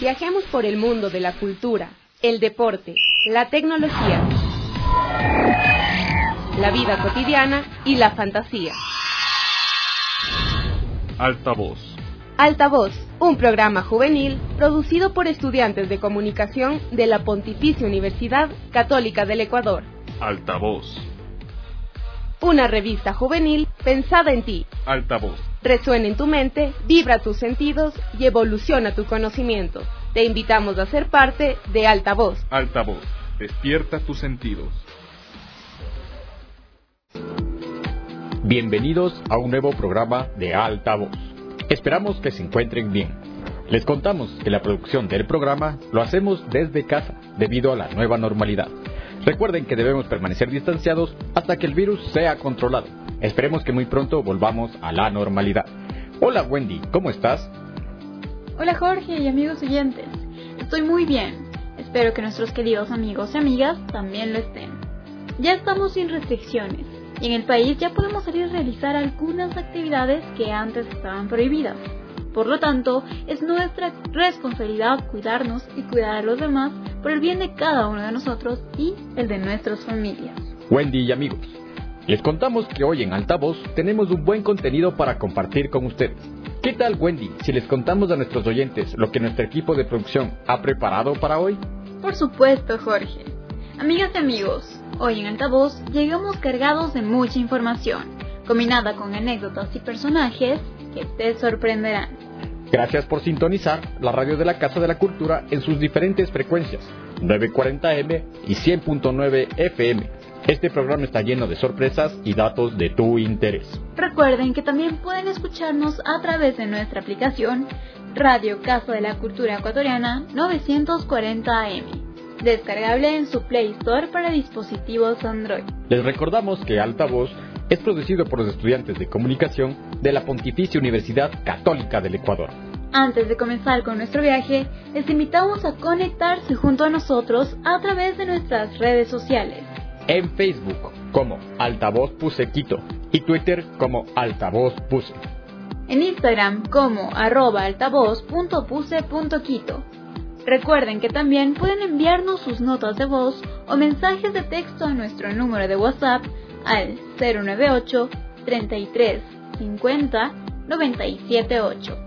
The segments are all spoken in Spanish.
Viajemos por el mundo de la cultura, el deporte, la tecnología, la vida cotidiana y la fantasía. Altavoz. Altavoz, un programa juvenil producido por estudiantes de comunicación de la Pontificia Universidad Católica del Ecuador. Altavoz. Una revista juvenil pensada en ti. Altavoz. Resuena en tu mente, vibra tus sentidos y evoluciona tu conocimiento. Te invitamos a ser parte de Altavoz. Altavoz. Despierta tus sentidos. Bienvenidos a un nuevo programa de Altavoz. Esperamos que se encuentren bien. Les contamos que la producción del programa lo hacemos desde casa debido a la nueva normalidad. Recuerden que debemos permanecer distanciados hasta que el virus sea controlado. Esperemos que muy pronto volvamos a la normalidad. Hola Wendy, ¿cómo estás? Hola Jorge y amigos oyentes. Estoy muy bien. Espero que nuestros queridos amigos y amigas también lo estén. Ya estamos sin restricciones y en el país ya podemos salir a realizar algunas actividades que antes estaban prohibidas. Por lo tanto, es nuestra responsabilidad cuidarnos y cuidar a los demás por el bien de cada uno de nosotros y el de nuestras familias. Wendy y amigos, les contamos que hoy en Altavoz tenemos un buen contenido para compartir con ustedes. ¿Qué tal, Wendy, si les contamos a nuestros oyentes lo que nuestro equipo de producción ha preparado para hoy? Por supuesto, Jorge. Amigas y amigos, hoy en Altavoz llegamos cargados de mucha información, combinada con anécdotas y personajes que te sorprenderán. Gracias por sintonizar la radio de la Casa de la Cultura en sus diferentes frecuencias, 940M y 100.9 FM. Este programa está lleno de sorpresas y datos de tu interés. Recuerden que también pueden escucharnos a través de nuestra aplicación Radio Casa de la Cultura Ecuatoriana 940 AM, descargable en su Play Store para dispositivos Android. Les recordamos que Altavoz es producido por los estudiantes de comunicación de la Pontificia Universidad Católica del Ecuador. Antes de comenzar con nuestro viaje, les invitamos a conectarse junto a nosotros a través de nuestras redes sociales. En Facebook como Altavoz Puse Quito y Twitter como Altavoz Puse. En Instagram como @altavoz.puse.quito. Recuerden que también pueden enviarnos sus notas de voz o mensajes de texto a nuestro número de WhatsApp al 098 33 50 978.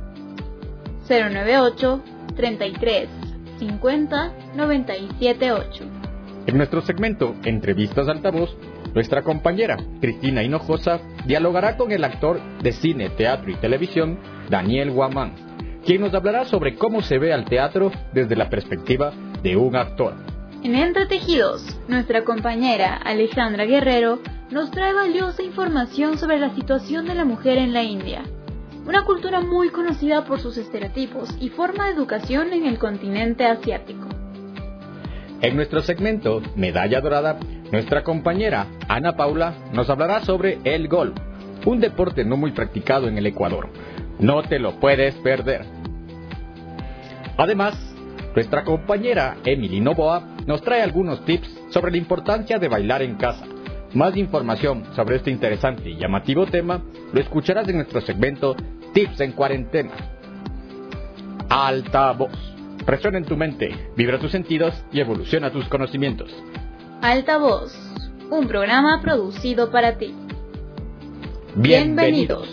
098 33 50 978. En nuestro segmento Entrevistas Altavoz, nuestra compañera Cristina Hinojosa dialogará con el actor de cine, teatro y televisión Daniel Guamán, quien nos hablará sobre cómo se ve al teatro desde la perspectiva de un actor. En Entretejidos, nuestra compañera Alejandra Guerrero nos trae valiosa información sobre la situación de la mujer en la India, una cultura muy conocida por sus estereotipos y forma de educación en el continente asiático. En nuestro segmento Medalla Dorada, nuestra compañera Ana Paula nos hablará sobre el golf, un deporte no muy practicado en el Ecuador. No te lo puedes perder. Además, nuestra compañera Emily Novoa nos trae algunos tips sobre la importancia de bailar en casa. Más información sobre este interesante y llamativo tema lo escucharás en nuestro segmento Tips en Cuarentena. Altavoz. Resuena en tu mente, vibra tus sentidos y evoluciona tus conocimientos. Altavoz, un programa producido para ti. Bienvenidos.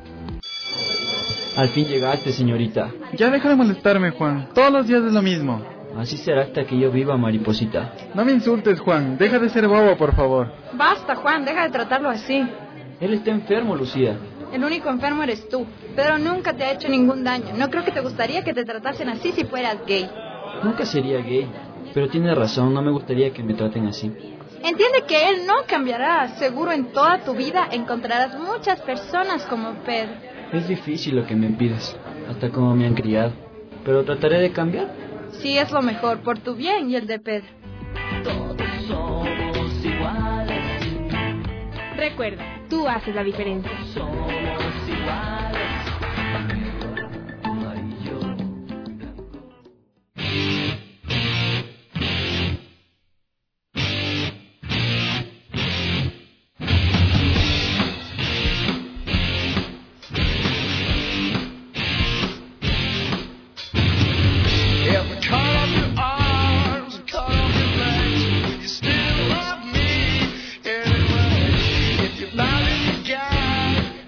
Al fin llegaste, señorita. Ya deja de molestarme, Juan. Todos los días es lo mismo. Así será hasta que yo viva, mariposita. No me insultes, Juan. Deja de ser bobo, por favor. Basta, Juan. Deja de tratarlo así. Él está enfermo, Lucía. El único enfermo eres tú. Pedro nunca te ha hecho ningún daño. No creo que te gustaría que te tratasen así si fueras gay. Nunca sería gay. Pero tiene razón, no me gustaría que me traten así. Entiende que él no cambiará. Seguro en toda tu vida encontrarás muchas personas como Pedro. Es difícil lo que me pides, hasta como me han criado. Pero trataré de cambiar. Sí, es lo mejor, por tu bien y el de Pedro. Todos somos iguales. Recuerda, tú haces la diferencia. Somos iguales. Amarillo, blanco.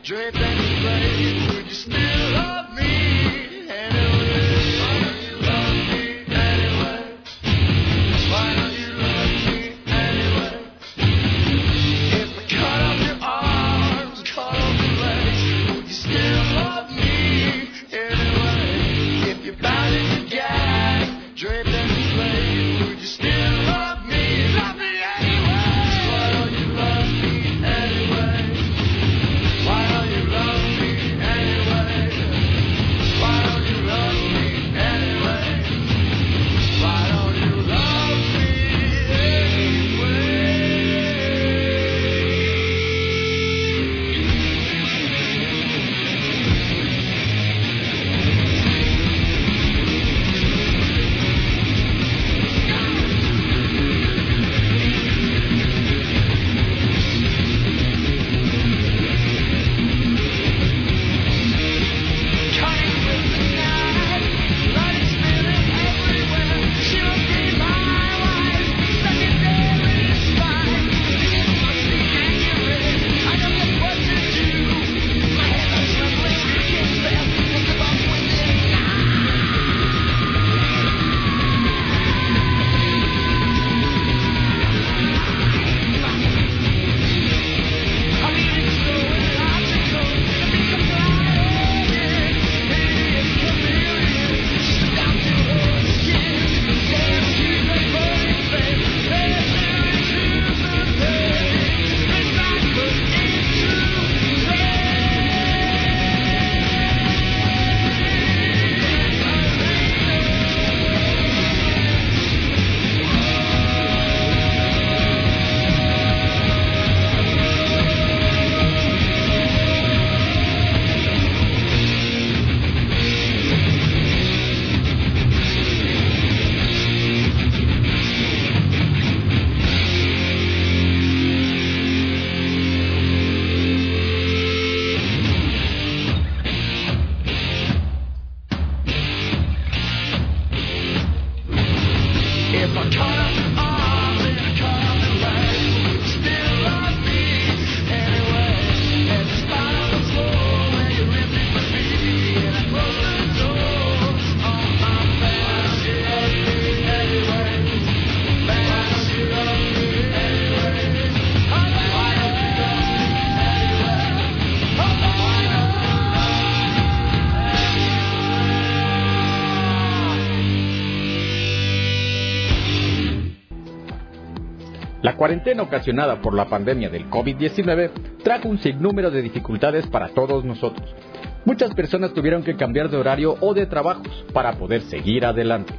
La cuarentena ocasionada por la pandemia del COVID-19 trajo un sinnúmero de dificultades para todos nosotros. Muchas personas tuvieron que cambiar de horario o de trabajos para poder seguir adelante.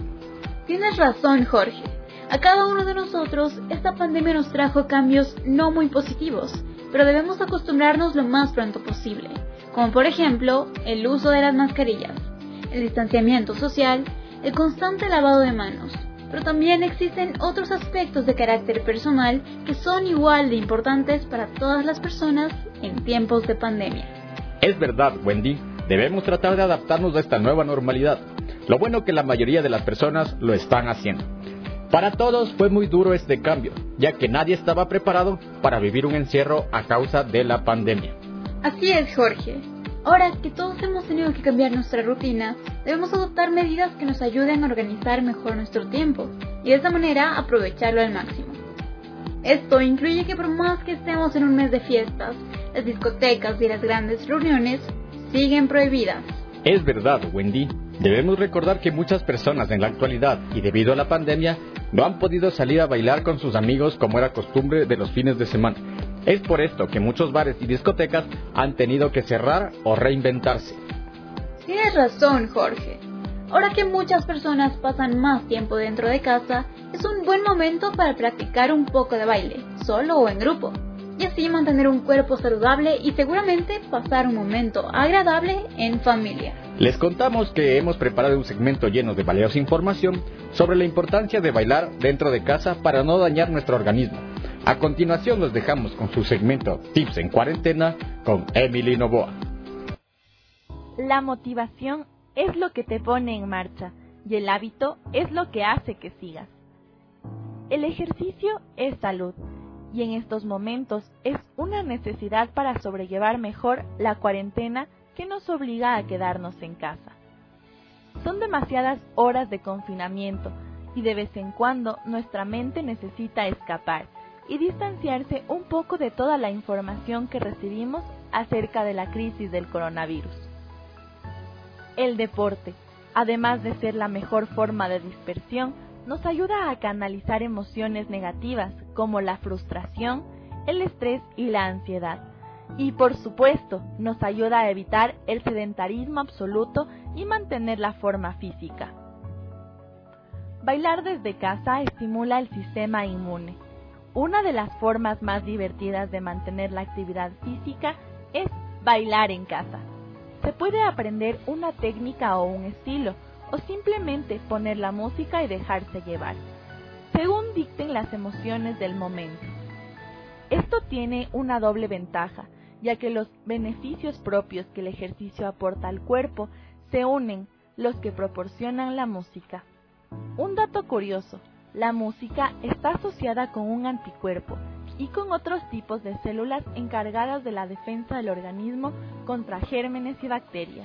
Tienes razón, Jorge. A cada uno de nosotros, esta pandemia nos trajo cambios no muy positivos, pero debemos acostumbrarnos lo más pronto posible, como por ejemplo, el uso de las mascarillas, el distanciamiento social, el constante lavado de manos. Pero también existen otros aspectos de carácter personal que son igual de importantes para todas las personas en tiempos de pandemia. Es verdad, Wendy, debemos tratar de adaptarnos a esta nueva normalidad. Lo bueno que la mayoría de las personas lo están haciendo. Para todos fue muy duro este cambio, ya que nadie estaba preparado para vivir un encierro a causa de la pandemia. Así es, Jorge. Ahora que todos hemos tenido que cambiar nuestra rutina, debemos adoptar medidas que nos ayuden a organizar mejor nuestro tiempo y de esta manera aprovecharlo al máximo. Esto incluye que por más que estemos en un mes de fiestas, las discotecas y las grandes reuniones siguen prohibidas. Es verdad, Wendy. Debemos recordar que muchas personas en la actualidad y debido a la pandemia no han podido salir a bailar con sus amigos como era costumbre de los fines de semana. Es por esto que muchos bares y discotecas han tenido que cerrar o reinventarse. Tienes razón, Jorge. Ahora que muchas personas pasan más tiempo dentro de casa, es un buen momento para practicar un poco de baile, solo o en grupo, y así mantener un cuerpo saludable y seguramente pasar un momento agradable en familia. Les contamos que hemos preparado un segmento lleno de valiosa información sobre la importancia de bailar dentro de casa para no dañar nuestro organismo. A continuación los dejamos con su segmento Tips en Cuarentena con Emily Novoa. La motivación es lo que te pone en marcha y el hábito es lo que hace que sigas. El ejercicio es salud y en estos momentos es una necesidad para sobrellevar mejor la cuarentena que nos obliga a quedarnos en casa. Son demasiadas horas de confinamiento y de vez en cuando nuestra mente necesita escapar y distanciarse un poco de toda la información que recibimos acerca de la crisis del coronavirus. El deporte, además de ser la mejor forma de dispersión, nos ayuda a canalizar emociones negativas como la frustración, el estrés y la ansiedad. Y por supuesto, nos ayuda a evitar el sedentarismo absoluto y mantener la forma física. Bailar desde casa estimula el sistema inmune. Una de las formas más divertidas de mantener la actividad física es bailar en casa. Se puede aprender una técnica o un estilo, o simplemente poner la música y dejarse llevar, según dicten las emociones del momento. Esto tiene una doble ventaja, ya que los beneficios propios que el ejercicio aporta al cuerpo se unen los que proporcionan la música. Un dato curioso, la música está asociada con un anticuerpo y con otros tipos de células encargadas de la defensa del organismo contra gérmenes y bacterias.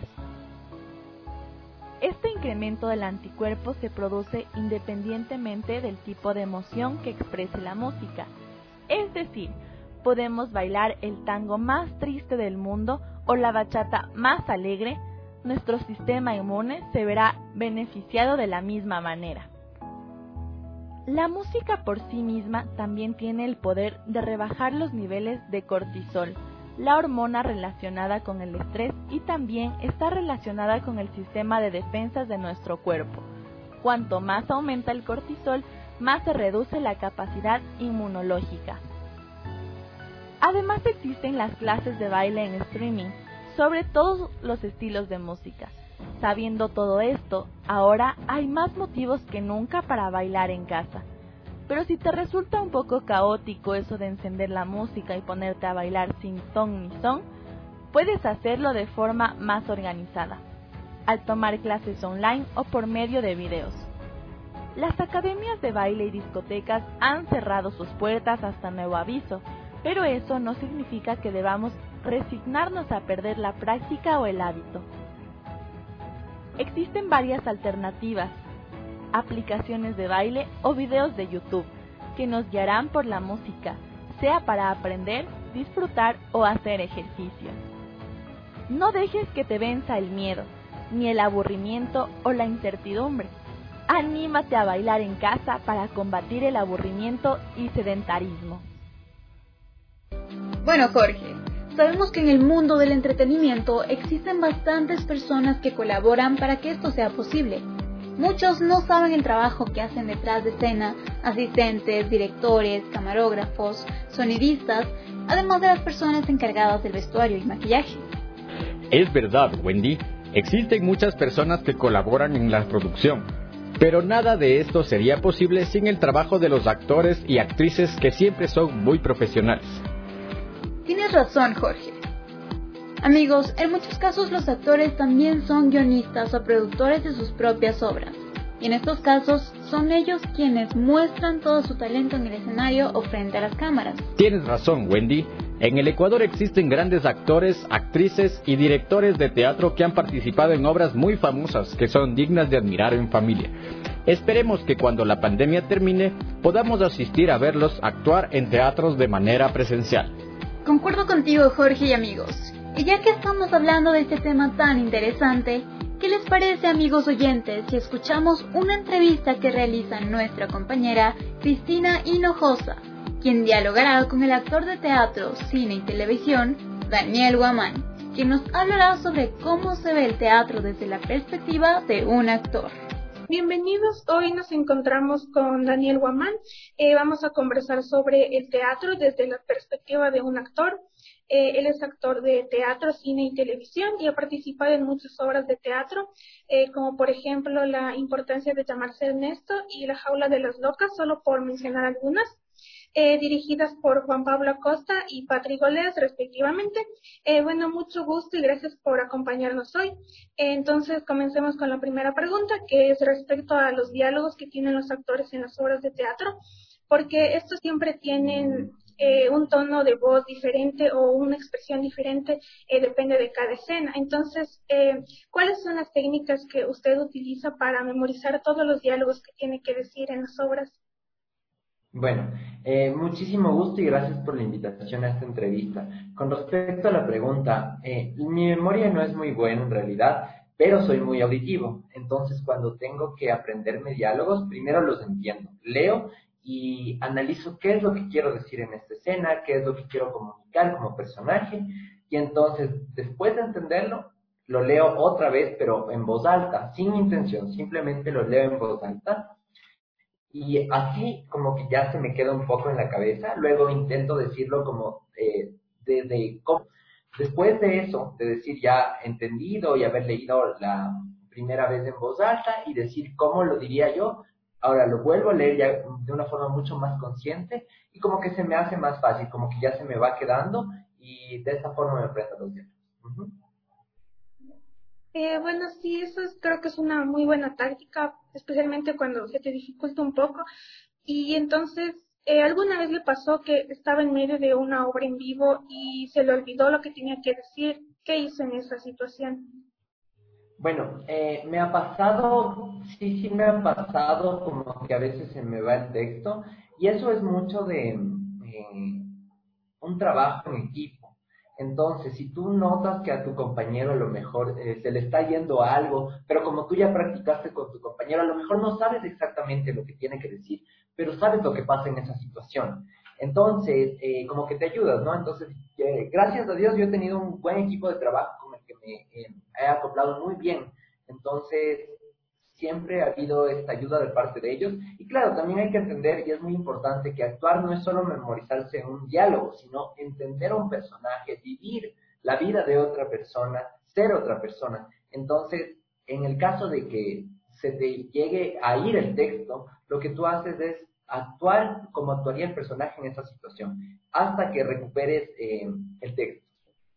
Este incremento del anticuerpo se produce independientemente del tipo de emoción que exprese la música. Es decir, podemos bailar el tango más triste del mundo o la bachata más alegre, nuestro sistema inmune se verá beneficiado de la misma manera. La música por sí misma también tiene el poder de rebajar los niveles de cortisol, la hormona relacionada con el estrés, y también está relacionada con el sistema de defensas de nuestro cuerpo. Cuanto más aumenta el cortisol, más se reduce la capacidad inmunológica. Además existen las clases de baile en streaming sobre todos los estilos de música. Sabiendo todo esto, ahora hay más motivos que nunca para bailar en casa. Pero si te resulta un poco caótico eso de encender la música y ponerte a bailar sin ton ni son, puedes hacerlo de forma más organizada, al tomar clases online o por medio de videos. Las academias de baile y discotecas han cerrado sus puertas hasta nuevo aviso, pero eso no significa que debamos resignarnos a perder la práctica o el hábito. Existen varias alternativas, aplicaciones de baile o videos de YouTube que nos guiarán por la música, sea para aprender, disfrutar o hacer ejercicio. No dejes que te venza el miedo, ni el aburrimiento o la incertidumbre. Anímate a bailar en casa para combatir el aburrimiento y sedentarismo. Bueno, Jorge, sabemos que en el mundo del entretenimiento existen bastantes personas que colaboran para que esto sea posible. Muchos no saben el trabajo que hacen detrás de escena, asistentes, directores, camarógrafos, sonidistas, además de las personas encargadas del vestuario y maquillaje. Es verdad, Wendy, existen muchas personas que colaboran en la producción, pero nada de esto sería posible sin el trabajo de los actores y actrices que siempre son muy profesionales. Tienes razón, Jorge. Amigos, en muchos casos los actores también son guionistas o productores de sus propias obras. Y en estos casos son ellos quienes muestran todo su talento en el escenario o frente a las cámaras. Tienes razón, Wendy. En el Ecuador existen grandes actores, actrices y directores de teatro que han participado en obras muy famosas que son dignas de admirar en familia. Esperemos que cuando la pandemia termine podamos asistir a verlos actuar en teatros de manera presencial. Concuerdo contigo, Jorge y amigos. Y ya que estamos hablando de este tema tan interesante, ¿qué les parece, amigos oyentes, si escuchamos una entrevista que realiza nuestra compañera Cristina Hinojosa, quien dialogará con el actor de teatro, cine y televisión, Daniel Guamán, quien nos hablará sobre cómo se ve el teatro desde la perspectiva de un actor? Bienvenidos, hoy nos encontramos con Daniel Guamán. Vamos a conversar sobre el teatro desde la perspectiva de un actor. Él es actor de teatro, cine y televisión y ha participado en muchas obras de teatro, como por ejemplo La importancia de llamarse Ernesto y La jaula de las locas, solo por mencionar algunas, dirigidas por Juan Pablo Acosta y Patrick Golés, respectivamente. Bueno, mucho gusto y gracias por acompañarnos hoy. Entonces, comencemos con la primera pregunta, que es respecto a los diálogos que tienen los actores en las obras de teatro, porque estos siempre tienen un tono de voz diferente o una expresión diferente, depende de cada escena. Entonces, ¿cuáles son las técnicas que usted utiliza para memorizar todos los diálogos que tiene que decir en las obras? Bueno, muchísimo gusto y gracias por la invitación a esta entrevista. Con respecto a la pregunta, mi memoria no es muy buena en realidad, pero soy muy auditivo. Entonces, cuando tengo que aprenderme diálogos, primero los entiendo, leo y analizo qué es lo que quiero decir en esta escena, qué es lo que quiero comunicar como personaje, y entonces, después de entenderlo, lo leo otra vez, pero en voz alta, sin intención, simplemente lo leo en voz alta. Y así como que ya se me queda un poco en la cabeza, luego intento decirlo como después de eso, de decir ya entendido y haber leído la primera vez en voz alta y decir cómo lo diría yo, ahora lo vuelvo a leer ya de una forma mucho más consciente y como que se me hace más fácil, como que ya se me va quedando y de esta forma me aprendo los diálogos. Uh-huh. Bueno, sí, creo que es una muy buena táctica, especialmente cuando se te dificulta un poco. Y entonces, ¿alguna vez le pasó que estaba en medio de una obra en vivo y se le olvidó lo que tenía que decir? ¿Qué hizo en esa situación? Bueno, me ha pasado, sí me ha pasado como que a veces se me va el texto y eso es mucho de un trabajo en equipo. Entonces, si tú notas que a tu compañero a lo mejor se le está yendo algo, pero como tú ya practicaste con tu compañero, a lo mejor no sabes exactamente lo que tiene que decir, pero sabes lo que pasa en esa situación. Entonces, como que te ayudas, ¿no? Entonces, gracias a Dios yo he tenido un buen equipo de trabajo con el que me he acoplado muy bien. Entonces, siempre ha habido esta ayuda de parte de ellos. Y claro, también hay que entender, y es muy importante, que actuar no es solo memorizarse en un diálogo, sino entender a un personaje, vivir la vida de otra persona, ser otra persona. Entonces, en el caso de que se te llegue a ir el texto, lo que tú haces es actuar como actuaría el personaje en esa situación, hasta que recuperes el texto.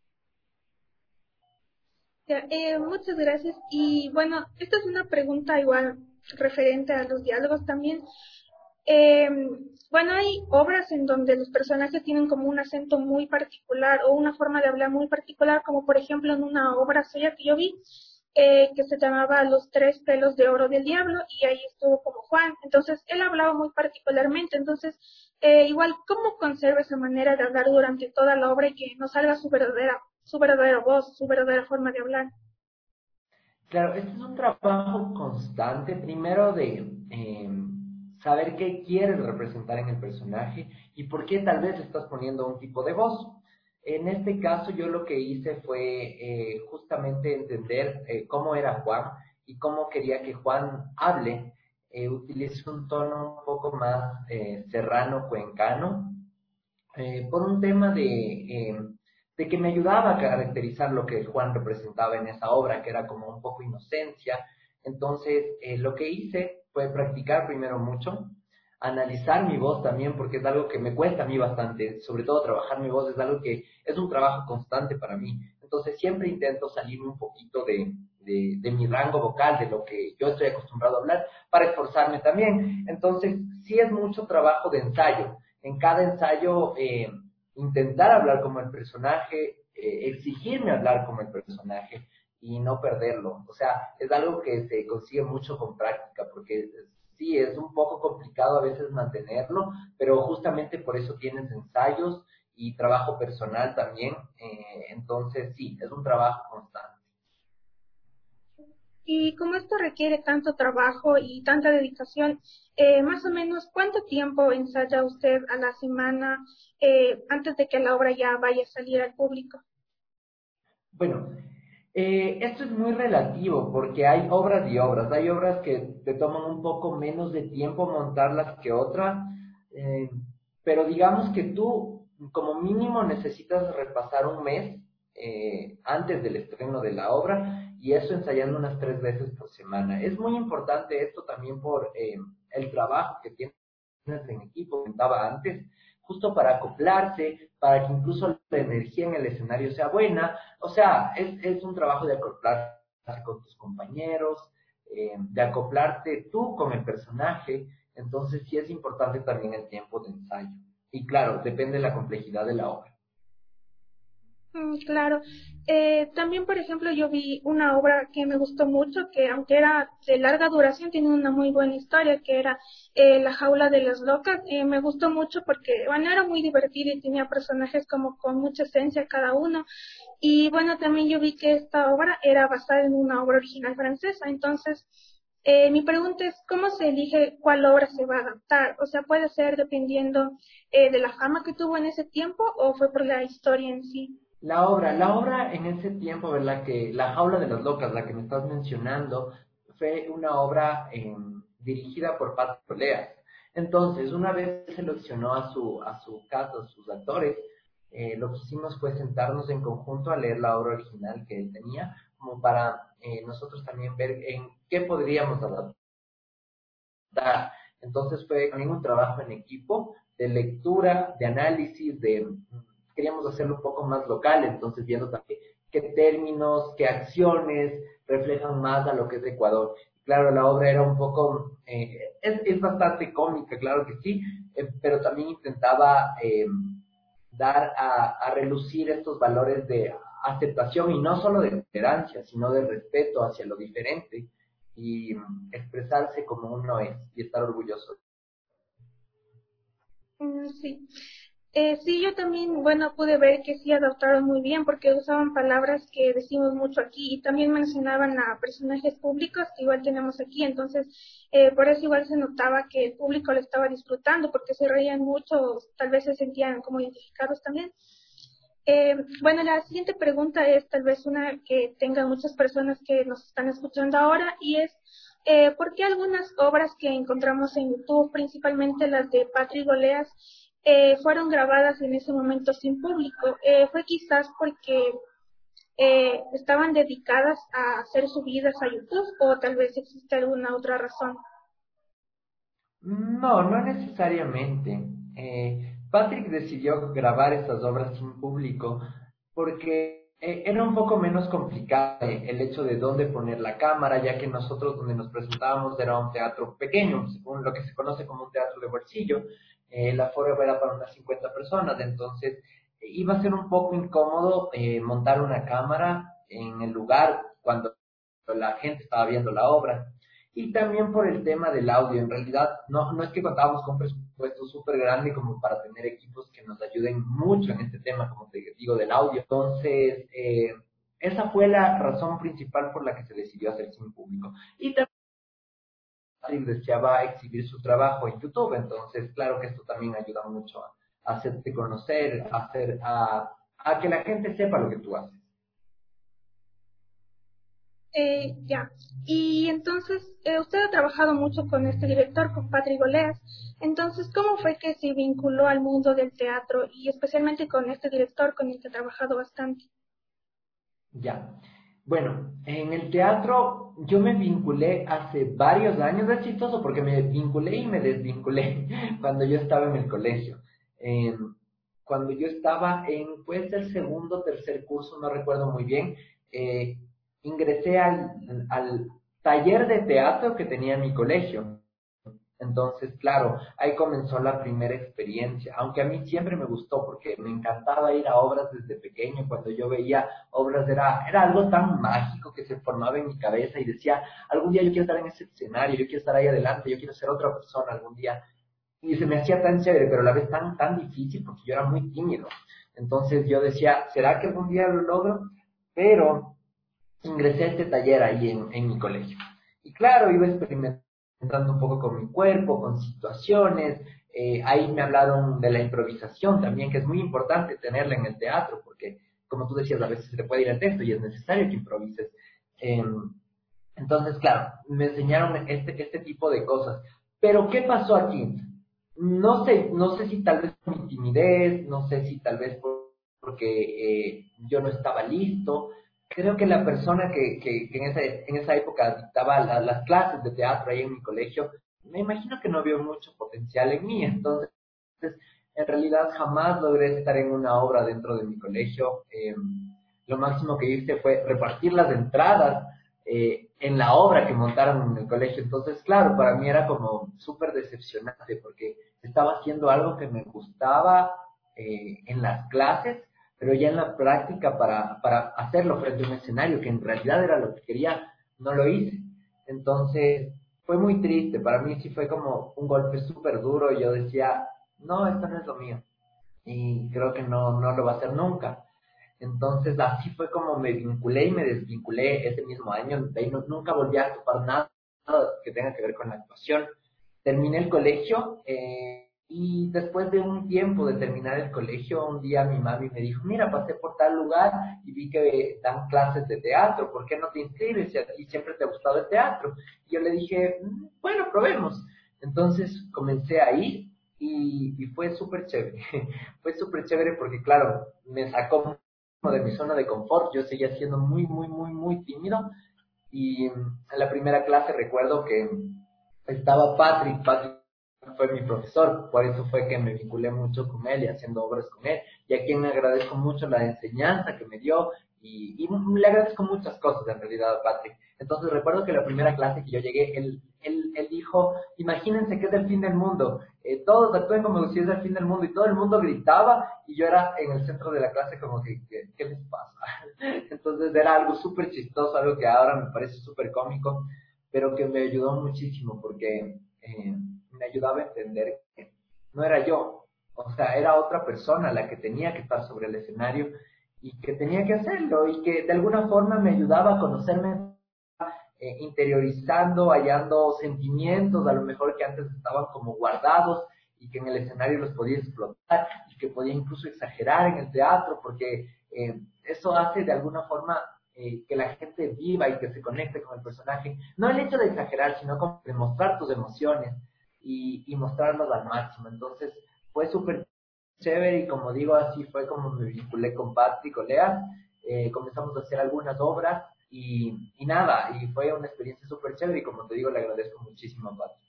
Muchas gracias. Y bueno, esta es una pregunta igual referente a los diálogos también. Bueno, hay obras en donde los personajes tienen como un acento muy particular o una forma de hablar muy particular, como por ejemplo en una obra suya que yo vi, que se llamaba Los tres pelos de oro del diablo, y ahí estuvo como Juan. Entonces, él hablaba muy particularmente. Entonces, igual, ¿cómo conserva esa manera de hablar durante toda la obra y que no salga su verdadera voz, su verdadera forma de hablar? Claro, este es un trabajo constante, primero de saber qué quieres representar en el personaje y por qué tal vez estás poniendo un tipo de voz. En este caso yo lo que hice fue justamente entender cómo era Juan y cómo quería que Juan hable. Utilicé un tono un poco más serrano, cuencano, por un tema de que me ayudaba a caracterizar lo que Juan representaba en esa obra, que era como un poco inocencia. Entonces, lo que hice fue practicar primero mucho, analizar mi voz también, porque es algo que me cuesta a mí bastante, sobre todo trabajar mi voz es algo que es un trabajo constante para mí. Entonces, siempre intento salirme un poquito de mi rango vocal, de lo que yo estoy acostumbrado a hablar, para esforzarme también. Entonces, sí es mucho trabajo de ensayo. En cada ensayo, intentar hablar como el personaje, exigirme hablar como el personaje y no perderlo. O sea, es algo que se consigue mucho con práctica, porque sí, es un poco complicado a veces mantenerlo, pero justamente por eso tienes ensayos y trabajo personal también. Entonces, sí, es un trabajo constante. Y como esto requiere tanto trabajo y tanta dedicación, más o menos, ¿cuánto tiempo ensaya usted a la semana antes de que la obra ya vaya a salir al público? Bueno, esto es muy relativo porque hay obras y obras. Hay obras que te toman un poco menos de tiempo montarlas que otras, pero digamos que tú como mínimo necesitas repasar un mes antes del estreno de la obra, y eso ensayando unas 3 veces por semana. Es muy importante esto también por el trabajo que tienes en equipo, comentaba antes, justo para acoplarse, para que incluso la energía en el escenario sea buena. O sea, es un trabajo de acoplarse con tus compañeros, de acoplarte tú con el personaje. Entonces sí es importante también el tiempo de ensayo. y claro, depende de la complejidad de la obra. Claro. También, por ejemplo, yo vi una obra que me gustó mucho, que aunque era de larga duración, tiene una muy buena historia, que era La jaula de las locas. Me gustó mucho porque, bueno, era muy divertida y tenía personajes como con mucha esencia cada uno. Y bueno, también yo vi que esta obra era basada en una obra original francesa. Entonces, mi pregunta es, ¿cómo se elige cuál obra se va a adaptar? O sea, ¿puede ser dependiendo de la fama que tuvo en ese tiempo o fue por la historia en sí? La obra en ese tiempo, ¿verdad? Que La jaula de las locas, la que me estás mencionando, fue una obra dirigida por Patrick Oleas. Entonces, una vez seleccionó a su cast, a sus actores, lo que hicimos fue sentarnos en conjunto a leer la obra original que él tenía, como para nosotros también ver en qué podríamos adaptar. Entonces fue también un trabajo en equipo, de lectura, de análisis, queríamos hacerlo un poco más local, entonces viendo también qué términos, qué acciones reflejan más a lo que es Ecuador. Claro, la obra era un poco, es bastante cómica, claro que sí, pero también intentaba dar a relucir estos valores de aceptación y no solo de tolerancia, sino de respeto hacia lo diferente y expresarse como uno es y estar orgulloso. Sí. Sí, yo también, bueno, pude ver que sí adaptaron muy bien porque usaban palabras que decimos mucho aquí y también mencionaban a personajes públicos que igual tenemos aquí, entonces por eso igual se notaba que el público lo estaba disfrutando porque se reían mucho, tal vez se sentían como identificados también. Bueno, la siguiente pregunta es tal vez una que tengan muchas personas que nos están escuchando ahora y es ¿por qué algunas obras que encontramos en YouTube, principalmente las de Patrick Oleas, fueron grabadas en ese momento sin público? ¿Fue quizás porque estaban dedicadas a ser subidas a YouTube o tal vez existe alguna otra razón? No, no necesariamente. Patrick decidió grabar estas obras sin público porque era un poco menos complicado el hecho de dónde poner la cámara, ya que nosotros donde nos presentábamos era un teatro pequeño, lo que se conoce como un teatro de bolsillo. El aforo era para unas 50 personas, entonces iba a ser un poco incómodo montar una cámara en el lugar cuando la gente estaba viendo la obra. Y también por el tema del audio, en realidad no es que contábamos con un presupuesto súper grande como para tener equipos que nos ayuden mucho en este tema, como te digo, del audio. Entonces, esa fue la razón principal por la que se decidió hacer sin público. Y también Patrick deseaba exhibir su trabajo en YouTube, entonces claro que esto también ayuda mucho a hacerte conocer, a que la gente sepa lo que tú haces. Ya. Y entonces, usted ha trabajado mucho con este director, con Patrick Oleas. Entonces, ¿cómo fue que se vinculó al mundo del teatro y especialmente con este director con el que ha trabajado bastante? Ya. Bueno, en el teatro yo me vinculé hace varios años, es chistoso porque me vinculé y me desvinculé cuando yo estaba en el colegio. Cuando yo estaba en, pues, el segundo o tercer curso, no recuerdo muy bien, ingresé al taller de teatro que tenía mi colegio. Entonces, claro, ahí comenzó la primera experiencia, aunque a mí siempre me gustó porque me encantaba ir a obras desde pequeño. Cuando yo veía obras era algo tan mágico que se formaba en mi cabeza y decía, algún día yo quiero estar en ese escenario, yo quiero estar ahí adelante, yo quiero ser otra persona algún día. Y se me hacía tan chévere, pero a la vez tan difícil porque yo era muy tímido. Entonces yo decía, ¿será que algún día lo logro? Pero ingresé a este taller ahí en mi colegio. Y claro, iba experimentando un poco con mi cuerpo, con situaciones. Ahí me hablaron de la improvisación también, que es muy importante tenerla en el teatro, porque como tú decías, a veces se te puede ir el texto y es necesario que improvises. Entonces, claro, me enseñaron este tipo de cosas. Pero, ¿qué pasó aquí? No sé si tal vez por mi timidez, no sé si tal vez porque yo no estaba listo. Creo que la persona que en esa época dictaba las clases de teatro ahí en mi colegio, me imagino que no vio mucho potencial en mí. Entonces, en realidad jamás logré estar en una obra dentro de mi colegio. Lo máximo que hice fue repartir las entradas en la obra que montaron en el colegio. Entonces, claro, para mí era como súper decepcionante porque estaba haciendo algo que me gustaba en las clases, pero ya en la práctica para hacerlo frente a un escenario, que en realidad era lo que quería, no lo hice. Entonces, fue muy triste. Para mí sí fue como un golpe súper duro y yo decía, no, esto no es lo mío. Y creo que no lo va a hacer nunca. Entonces así fue como me vinculé y me desvinculé ese mismo año. De ahí nunca volví a topar nada que tenga que ver con la actuación. Terminé el colegio y después de un tiempo de terminar el colegio, un día mi mami me dijo, mira, pasé por tal lugar y vi que dan clases de teatro, ¿por qué no te inscribes? Si a ti siempre te ha gustado el teatro. Y yo le dije, bueno, probemos. Entonces comencé a ir y fue súper chévere. Fue súper chévere porque, claro, me sacó de mi zona de confort. Yo seguía siendo muy tímido y en la primera clase recuerdo que estaba Patrick fue mi profesor, por eso fue que me vinculé mucho con él y haciendo obras con él, y a quien le agradezco mucho la enseñanza que me dio y le agradezco muchas cosas en realidad a Patrick. Entonces recuerdo que la primera clase que yo llegué, él dijo, imagínense que es el fin del mundo, todos actúen como si es el fin del mundo, y todo el mundo gritaba y yo era en el centro de la clase como que ¿qué les pasa? Entonces era algo súper chistoso, algo que ahora me parece súper cómico, pero que me ayudó muchísimo porque me ayudaba a entender que no era yo, o sea, era otra persona la que tenía que estar sobre el escenario y que tenía que hacerlo, y que de alguna forma me ayudaba a conocerme, interiorizando, hallando sentimientos a lo mejor que antes estaban como guardados y que en el escenario los podía explotar y que podía incluso exagerar en el teatro, porque eso hace de alguna forma que la gente viva y que se conecte con el personaje. No el hecho de exagerar, sino como de mostrar tus emociones y mostrarlas al máximo. Entonces fue súper chévere y como digo, así fue como me vinculé con Patrick, con Lea. Comenzamos a hacer algunas obras y nada, y fue una experiencia súper chévere y como te digo, le agradezco muchísimo a Patrick.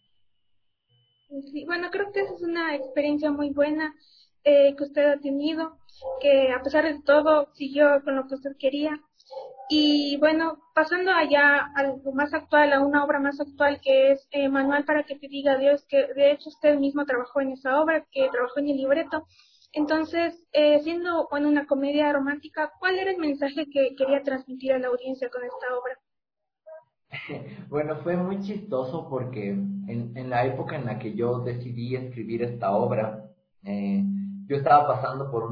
Sí, bueno, creo que esa es una experiencia muy buena que usted ha tenido, que a pesar de todo siguió con lo que usted quería. Y bueno, pasando allá a algo más actual, a una obra más actual que es Manual para que te diga Dios, que de hecho usted mismo trabajó en esa obra, que trabajó en el libreto. Entonces, siendo bueno, una comedia romántica, ¿cuál era el mensaje que quería transmitir a la audiencia con esta obra? Bueno, fue muy chistoso porque en la época en la que yo decidí escribir esta obra, yo estaba pasando por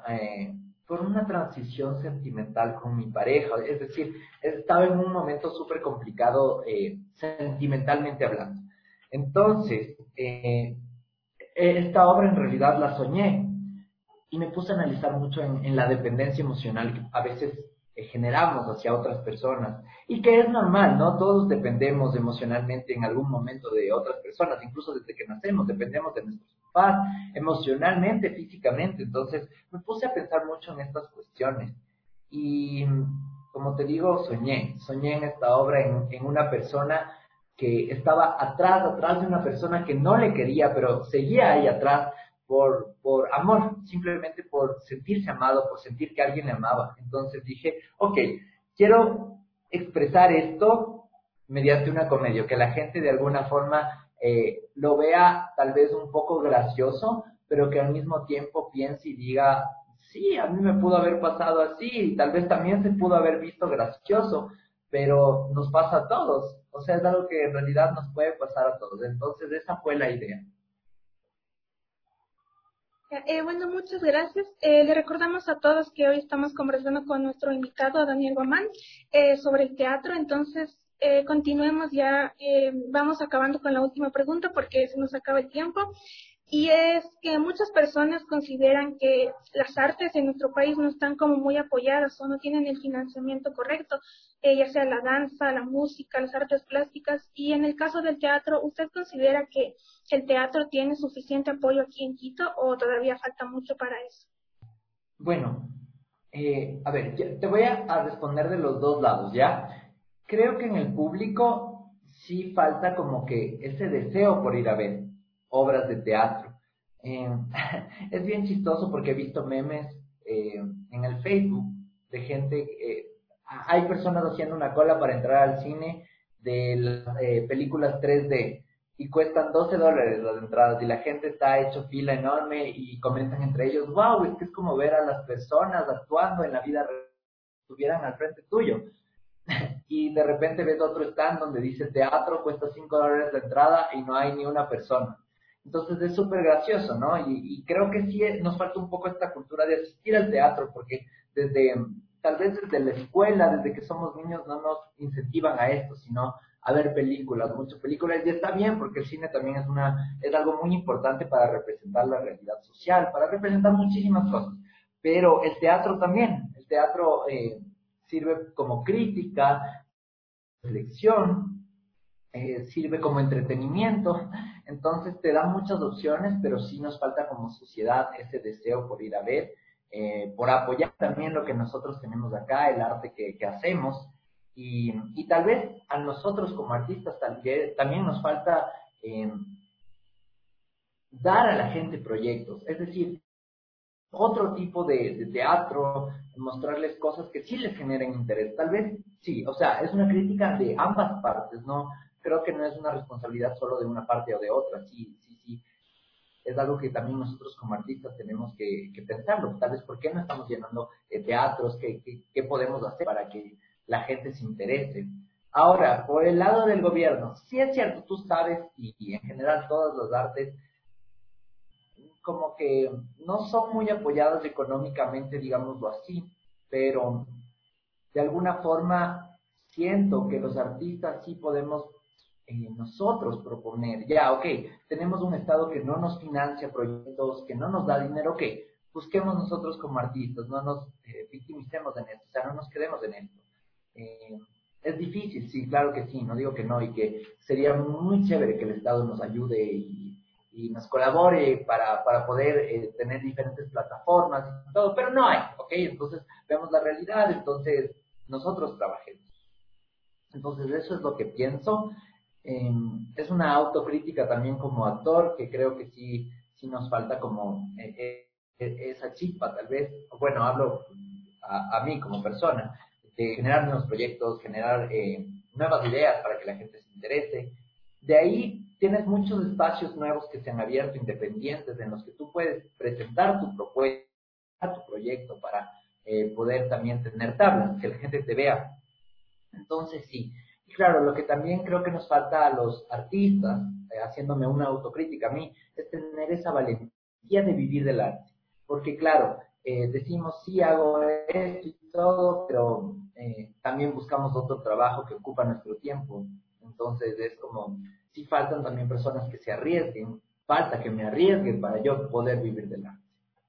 una transición sentimental con mi pareja, es decir, estaba en un momento súper complicado sentimentalmente hablando. Entonces, esta obra en realidad la soñé y me puse a analizar mucho en la dependencia emocional que a veces generamos hacia otras personas y que es normal, ¿no? Todos dependemos emocionalmente en algún momento de otras personas, incluso desde que nacemos dependemos de nuestros papás, emocionalmente, físicamente. Entonces me puse a pensar mucho en estas cuestiones y como te digo, soñé en esta obra en una persona que estaba atrás de una persona que no le quería, pero seguía ahí atrás por amor, simplemente por sentirse amado, por sentir que alguien le amaba. Entonces dije, ok, quiero expresar esto mediante una comedia, que la gente de alguna forma lo vea tal vez un poco gracioso, pero que al mismo tiempo piense y diga, sí, a mí me pudo haber pasado así, y tal vez también se pudo haber visto gracioso, pero nos pasa a todos, o sea, es algo que en realidad nos puede pasar a todos. Entonces esa fue la idea. Bueno, muchas gracias. Le recordamos a todos que hoy estamos conversando con nuestro invitado, Daniel Guamán, sobre el teatro. Entonces, continuemos ya. Vamos acabando con la última pregunta porque se nos acaba el tiempo. Y es que muchas personas consideran que las artes en nuestro país no están como muy apoyadas o no tienen el financiamiento correcto, ya sea la danza, la música, las artes plásticas. Y en el caso del teatro, ¿usted considera que el teatro tiene suficiente apoyo aquí en Quito o todavía falta mucho para eso? Bueno, a ver, te voy a responder de los dos lados, ¿ya? Creo que en el público sí falta como que ese deseo por ir a ver obras de teatro. Es bien chistoso porque he visto memes en el Facebook de gente hay personas haciendo una cola para entrar al cine de las películas 3D y cuestan $12 las entradas y la gente está hecho fila enorme y comentan entre ellos, wow, es que es como ver a las personas actuando en la vida real, estuvieran al frente tuyo. Y de repente ves otro stand donde dice teatro, cuesta $5 la entrada y no hay ni una persona. Entonces es súper gracioso, ¿no? Y creo que sí nos falta un poco esta cultura de asistir al teatro, porque tal vez desde la escuela, desde que somos niños, no nos incentivan a esto, sino a ver películas, muchas películas, y está bien, porque el cine también es algo muy importante para representar la realidad social, para representar muchísimas cosas. Pero el teatro también, el teatro sirve como crítica, reflexión, sirve como entretenimiento, entonces te da muchas opciones, pero sí nos falta como sociedad ese deseo por ir a ver, por apoyar también lo que nosotros tenemos acá, el arte que hacemos, y tal vez a nosotros como artistas también nos falta dar a la gente proyectos, es decir, otro tipo de teatro, mostrarles cosas que sí les generen interés. Tal vez sí, o sea, es una crítica de ambas partes, ¿no? Creo que no es una responsabilidad solo de una parte o de otra, sí. Es algo que también nosotros como artistas tenemos que pensarlo. Tal vez, ¿por qué no estamos llenando teatros? ¿Qué podemos hacer para que la gente se interese? Ahora, por el lado del gobierno, sí es cierto, tú sabes, y en general todas las artes, como que no son muy apoyadas económicamente, digámoslo así, pero de alguna forma siento que los artistas sí podemos nosotros proponer, ya, ok, tenemos un Estado que no nos financia proyectos, que no nos da dinero, ok, busquemos nosotros como artistas, no nos victimicemos en esto, o sea, no nos quedemos en esto. Es difícil, sí, claro que sí, no digo que no, y que sería muy chévere que el Estado nos ayude y nos colabore para poder tener diferentes plataformas y todo, pero no hay, ¿ok? Entonces vemos la realidad, entonces nosotros trabajemos. Entonces eso es lo que pienso. Es una autocrítica también como actor, que creo que sí nos falta como esa chispa tal vez, bueno, hablo a mí como persona, de generar nuevos proyectos, generar nuevas ideas para que la gente se interese. De ahí tienes muchos espacios nuevos que se han abierto, independientes, en los que tú puedes presentar tu propuesta, tu proyecto, para poder también tener tablas, que la gente te vea. Entonces sí, y claro, lo que también creo que nos falta a los artistas, haciéndome una autocrítica a mí, es tener esa valentía de vivir del arte. Porque claro, decimos sí hago esto y todo, pero también buscamos otro trabajo que ocupa nuestro tiempo. Entonces es como, sí faltan también personas que se arriesguen, falta que me arriesgue para yo poder vivir del arte.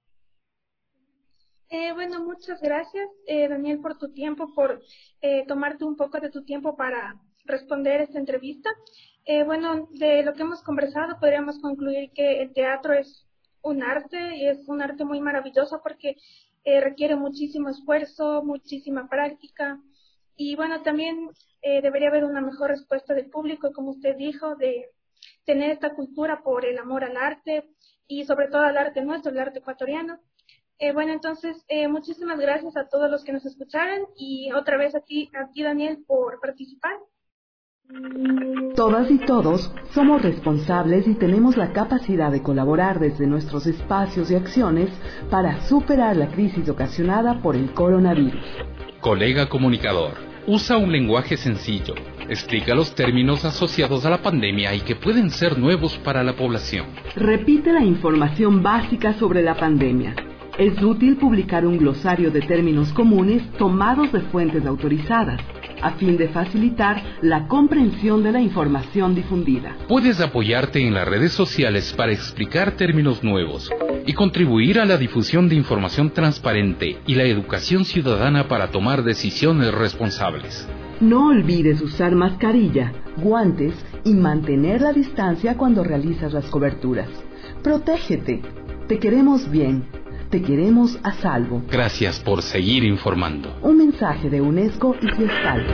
Bueno, muchas gracias, Daniel, por tu tiempo, por tomarte un poco de tu tiempo para responder esta entrevista. Bueno, de lo que hemos conversado podríamos concluir que el teatro es un arte, y es un arte muy maravilloso porque requiere muchísimo esfuerzo, muchísima práctica, y bueno, también debería haber una mejor respuesta del público, como usted dijo, de tener esta cultura por el amor al arte, y sobre todo al arte nuestro, el arte ecuatoriano. Bueno, entonces, muchísimas gracias a todos los que nos escucharon, y otra vez a ti, Daniel, por participar. Todas y todos somos responsables y tenemos la capacidad de colaborar desde nuestros espacios y acciones para superar la crisis ocasionada por el coronavirus. Colega comunicador, usa un lenguaje sencillo, explica los términos asociados a la pandemia y que pueden ser nuevos para la población. Repite la información básica sobre la pandemia. Es útil publicar un glosario de términos comunes tomados de fuentes autorizadas, a fin de facilitar la comprensión de la información difundida. Puedes apoyarte en las redes sociales para explicar términos nuevos y contribuir a la difusión de información transparente y la educación ciudadana para tomar decisiones responsables. No olvides usar mascarilla, guantes y mantener la distancia cuando realizas las coberturas. Protégete. Te queremos bien. Te queremos a salvo. Gracias por seguir informando. Un mensaje de UNESCO y CIESPAL.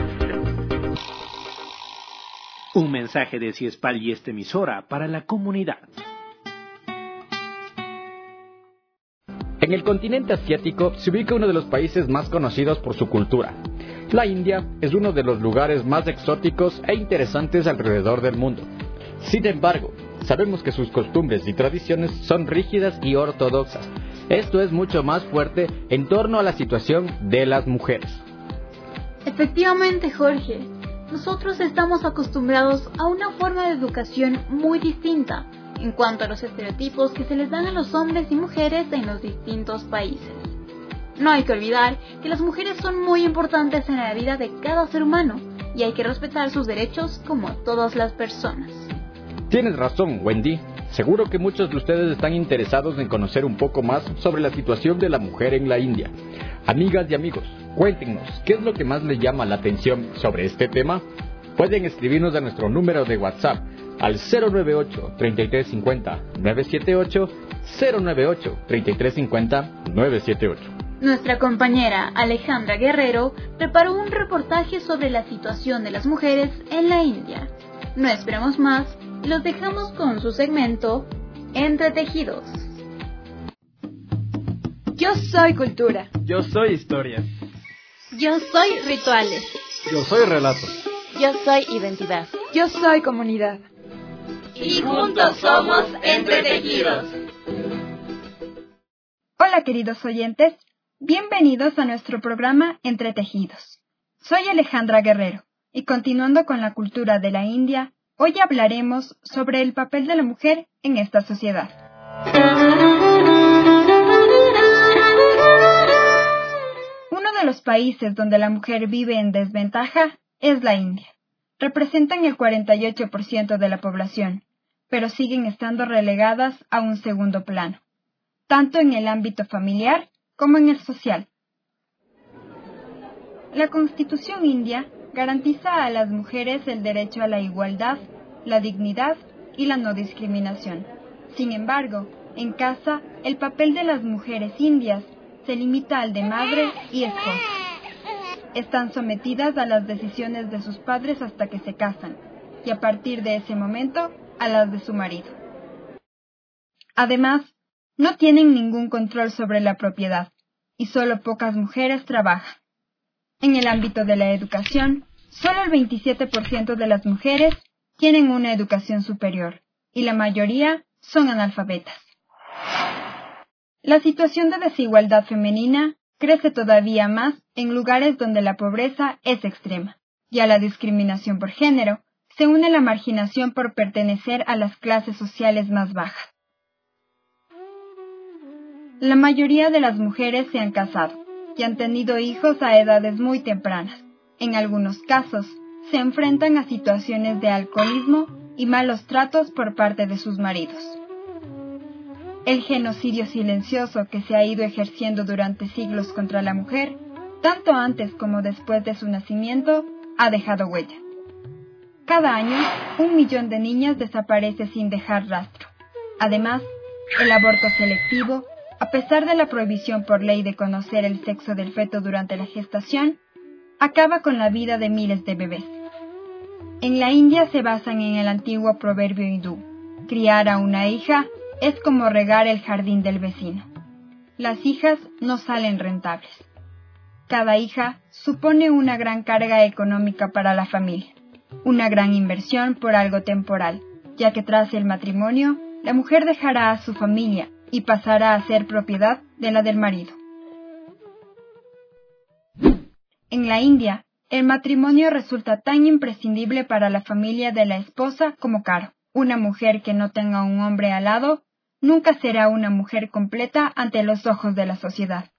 Un mensaje de CIESPAL y esta emisora para la comunidad. En el continente asiático se ubica uno de los países más conocidos por su cultura. La India es uno de los lugares más exóticos e interesantes alrededor del mundo. Sin embargo, sabemos que sus costumbres y tradiciones son rígidas y ortodoxas. Esto es mucho más fuerte en torno a la situación de las mujeres. Efectivamente, Jorge, nosotros estamos acostumbrados a una forma de educación muy distinta en cuanto a los estereotipos que se les dan a los hombres y mujeres en los distintos países. No hay que olvidar que las mujeres son muy importantes en la vida de cada ser humano y hay que respetar sus derechos como todas las personas. Tienes razón, Wendy. Seguro que muchos de ustedes están interesados en conocer un poco más sobre la situación de la mujer en la India. Amigas y amigos, cuéntenos, ¿qué es lo que más les llama la atención sobre este tema? Pueden escribirnos a nuestro número de WhatsApp al 098-3350-978, 098-3350-978. Nuestra compañera Alejandra Guerrero preparó un reportaje sobre la situación de las mujeres en la India. No esperamos más y los dejamos con su segmento Entretejidos. Yo soy cultura. Yo soy historia. Yo soy rituales. Yo soy relato. Yo soy identidad. Yo soy comunidad. Y juntos somos Entretejidos. Hola queridos oyentes, bienvenidos a nuestro programa Entretejidos. Soy Alejandra Guerrero y continuando con la cultura de la India, hoy hablaremos sobre el papel de la mujer en esta sociedad. Uno de los países donde la mujer vive en desventaja es la India. Representan el 48% de la población, pero siguen estando relegadas a un segundo plano, tanto en el ámbito familiar como en el social. La Constitución india garantiza a las mujeres el derecho a la igualdad, la dignidad y la no discriminación. Sin embargo, en casa, el papel de las mujeres indias se limita al de madre y esposa. Están sometidas a las decisiones de sus padres hasta que se casan, y a partir de ese momento, a las de su marido. Además, no tienen ningún control sobre la propiedad, y solo pocas mujeres trabajan. En el ámbito de la educación, solo el 27% de las mujeres tienen una educación superior, y la mayoría son analfabetas. La situación de desigualdad femenina crece todavía más en lugares donde la pobreza es extrema, y a la discriminación por género se une la marginación por pertenecer a las clases sociales más bajas. La mayoría de las mujeres se han casado y han tenido hijos a edades muy tempranas. En algunos casos, se enfrentan a situaciones de alcoholismo y malos tratos por parte de sus maridos. El genocidio silencioso que se ha ido ejerciendo durante siglos contra la mujer, tanto antes como después de su nacimiento, ha dejado huella. Cada año, 1 millón de niñas desaparece sin dejar rastro. Además, el aborto selectivo, a pesar de la prohibición por ley de conocer el sexo del feto durante la gestación, acaba con la vida de miles de bebés. En la India se basan en el antiguo proverbio hindú: criar a una hija es como regar el jardín del vecino. Las hijas no salen rentables. Cada hija supone una gran carga económica para la familia, una gran inversión por algo temporal, ya que tras el matrimonio, la mujer dejará a su familia y pasará a ser propiedad de la del marido. En la India, el matrimonio resulta tan imprescindible para la familia de la esposa como caro. Una mujer que no tenga un hombre al lado nunca será una mujer completa ante los ojos de la sociedad.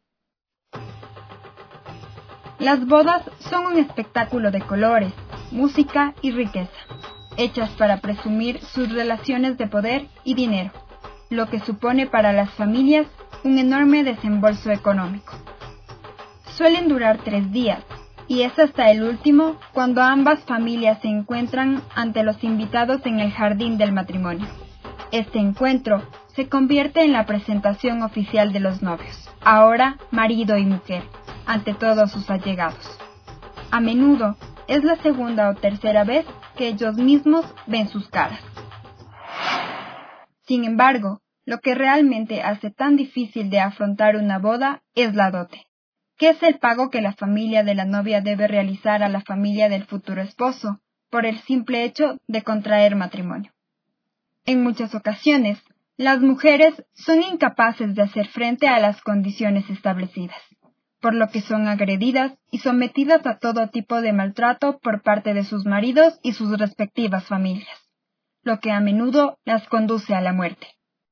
Las bodas son un espectáculo de colores, música y riqueza, hechas para presumir sus relaciones de poder y dinero, lo que supone para las familias un enorme desembolso económico. Suelen durar 3 días, y es hasta el último cuando ambas familias se encuentran ante los invitados en el jardín del matrimonio. Este encuentro se convierte en la presentación oficial de los novios, ahora marido y mujer, ante todos sus allegados. A menudo es la segunda o tercera vez que ellos mismos ven sus caras. Sin embargo, lo que realmente hace tan difícil de afrontar una boda es la dote, que es el pago que la familia de la novia debe realizar a la familia del futuro esposo, por el simple hecho de contraer matrimonio. En muchas ocasiones, las mujeres son incapaces de hacer frente a las condiciones establecidas, por lo que son agredidas y sometidas a todo tipo de maltrato por parte de sus maridos y sus respectivas familias, lo que a menudo las conduce a la muerte.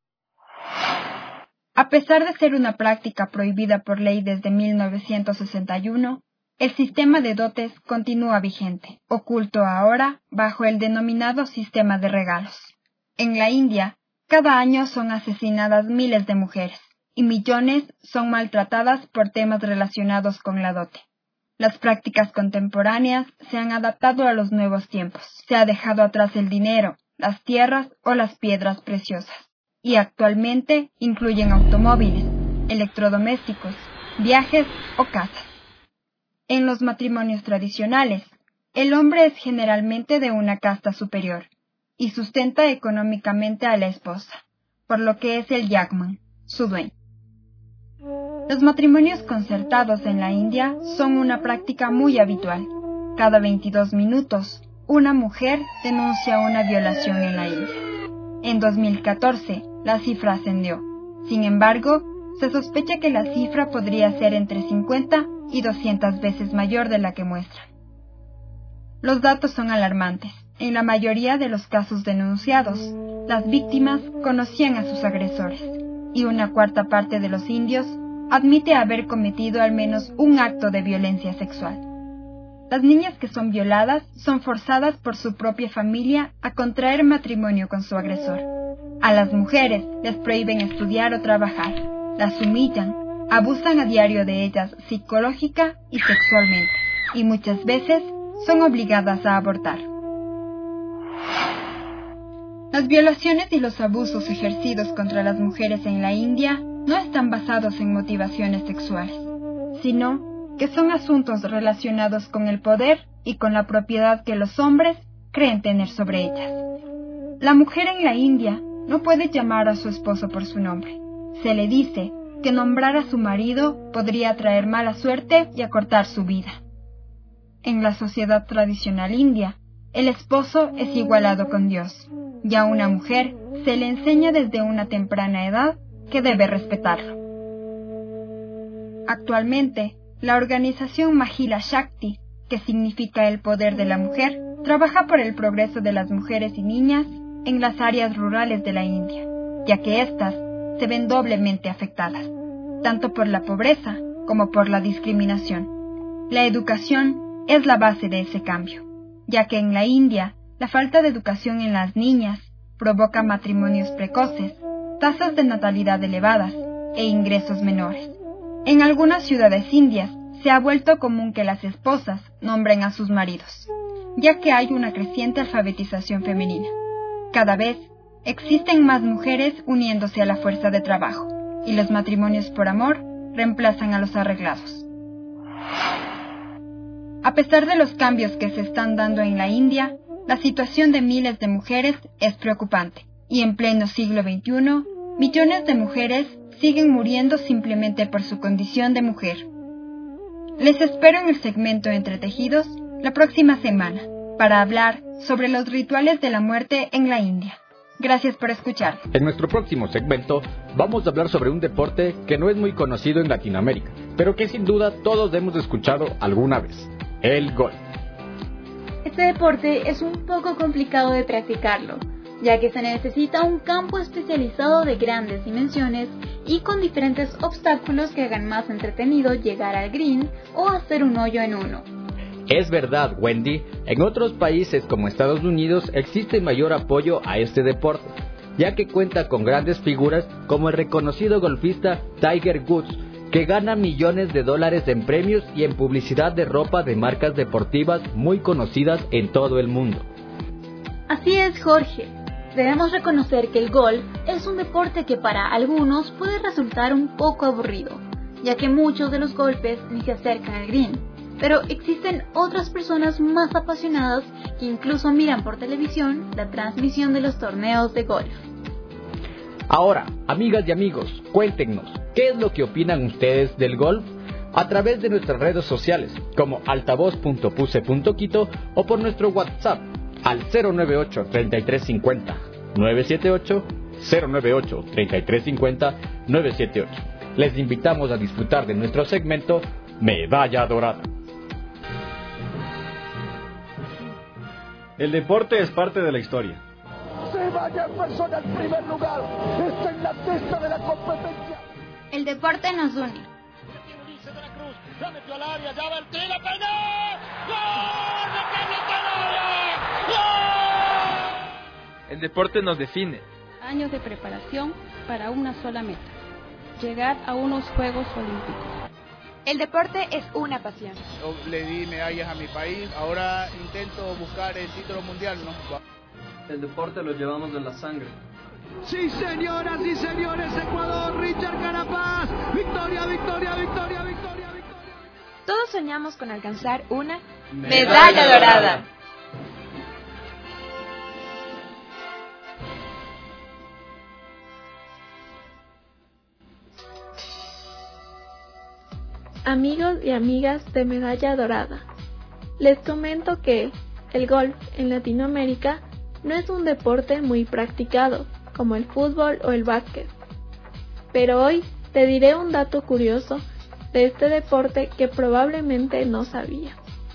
A pesar de ser una práctica prohibida por ley desde 1961, el sistema de dotes continúa vigente, oculto ahora bajo el denominado sistema de regalos. En la India, cada año son asesinadas miles de mujeres, y millones son maltratadas por temas relacionados con la dote. Las prácticas contemporáneas se han adaptado a los nuevos tiempos. Se ha dejado atrás el dinero, las tierras o las piedras preciosas, y actualmente incluyen automóviles, electrodomésticos, viajes o casas. En los matrimonios tradicionales, el hombre es generalmente de una casta superior y sustenta económicamente a la esposa, por lo que es el yagman, su dueño. Los matrimonios concertados en la India son una práctica muy habitual. Cada 22 minutos, una mujer denuncia una violación en la India. En 2014, la cifra ascendió. Sin embargo, se sospecha que la cifra podría ser entre 50 y 200 veces mayor de la que muestran. Los datos son alarmantes. En la mayoría de los casos denunciados, las víctimas conocían a sus agresores, y una cuarta parte de los indios admite haber cometido al menos un acto de violencia sexual. Las niñas que son violadas son forzadas por su propia familia a contraer matrimonio con su agresor. A las mujeres les prohíben estudiar o trabajar, las humillan, abusan a diario de ellas psicológica y sexualmente, y muchas veces son obligadas a abortar. Las violaciones y los abusos ejercidos contra las mujeres en la India no están basados en motivaciones sexuales, sino que son asuntos relacionados con el poder y con la propiedad que los hombres creen tener sobre ellas. La mujer en la India no puede llamar a su esposo por su nombre. Se le dice que nombrar a su marido podría traer mala suerte y acortar su vida. En la sociedad tradicional india, el esposo es igualado con Dios, y a una mujer se le enseña desde una temprana edad que debe respetarlo. Actualmente, la organización Mahila Shakti, que significa el poder de la mujer, trabaja por el progreso de las mujeres y niñas en las áreas rurales de la India, ya que éstas se ven doblemente afectadas, tanto por la pobreza como por la discriminación. La educación es la base de ese cambio, ya que en la India la falta de educación en las niñas provoca matrimonios precoces, tasas de natalidad elevadas e ingresos menores. En algunas ciudades indias se ha vuelto común que las esposas nombren a sus maridos, ya que hay una creciente alfabetización femenina. Cada vez existen más mujeres uniéndose a la fuerza de trabajo, y los matrimonios por amor reemplazan a los arreglados. A pesar de los cambios que se están dando en la India, la situación de miles de mujeres es preocupante, y en pleno siglo XXI, millones de mujeres siguen muriendo simplemente por su condición de mujer. Les espero en el segmento Entretejidos la próxima semana para hablar sobre los rituales de la muerte en la India. Gracias por escuchar. En nuestro próximo segmento vamos a hablar sobre un deporte que no es muy conocido en Latinoamérica, pero que sin duda todos hemos escuchado alguna vez: el golf. Este deporte es un poco complicado de practicarlo, ya que se necesita un campo especializado de grandes dimensiones y con diferentes obstáculos que hagan más entretenido llegar al green o hacer un hoyo en uno. Es verdad, Wendy, en otros países como Estados Unidos existe mayor apoyo a este deporte, ya que cuenta con grandes figuras como el reconocido golfista Tiger Woods, que gana millones de dólares en premios y en publicidad de ropa de marcas deportivas muy conocidas en todo el mundo. Así es, Jorge. Debemos reconocer que el golf es un deporte que para algunos puede resultar un poco aburrido, ya que muchos de los golpes ni se acercan al green. Pero existen otras personas más apasionadas que incluso miran por televisión la transmisión de los torneos de golf. Ahora, amigas y amigos, cuéntenos, ¿qué es lo que opinan ustedes del golf? A través de nuestras redes sociales, como altavoz.puse.quito o por nuestro WhatsApp al 098-3350-978, 098-3350-978. Les invitamos a disfrutar de nuestro segmento Medalla Dorada. El deporte es parte de la historia. Se vaya persona en primer lugar. Está en la testa de la competencia. El deporte nos une. La metió al área, ya va el tiro, peinó. ¡Gol! ¡De Carlos Canales! ¡Gol! El deporte nos define. Años de preparación para una sola meta: llegar a unos Juegos Olímpicos. El deporte es una pasión. Yo le di medallas a mi país, ahora intento buscar el título mundial, ¿no? El deporte lo llevamos en la sangre. Sí, señoras y señores, Ecuador, Richard Carapaz. Victoria, victoria, victoria, victoria, victoria. Todos soñamos con alcanzar una medalla dorada. Amigos y amigas de Medalla Dorada, les comento que el golf en Latinoamérica no es un deporte muy practicado como el fútbol o el básquet. Pero hoy te diré un dato curioso de este deporte que probablemente no sabía.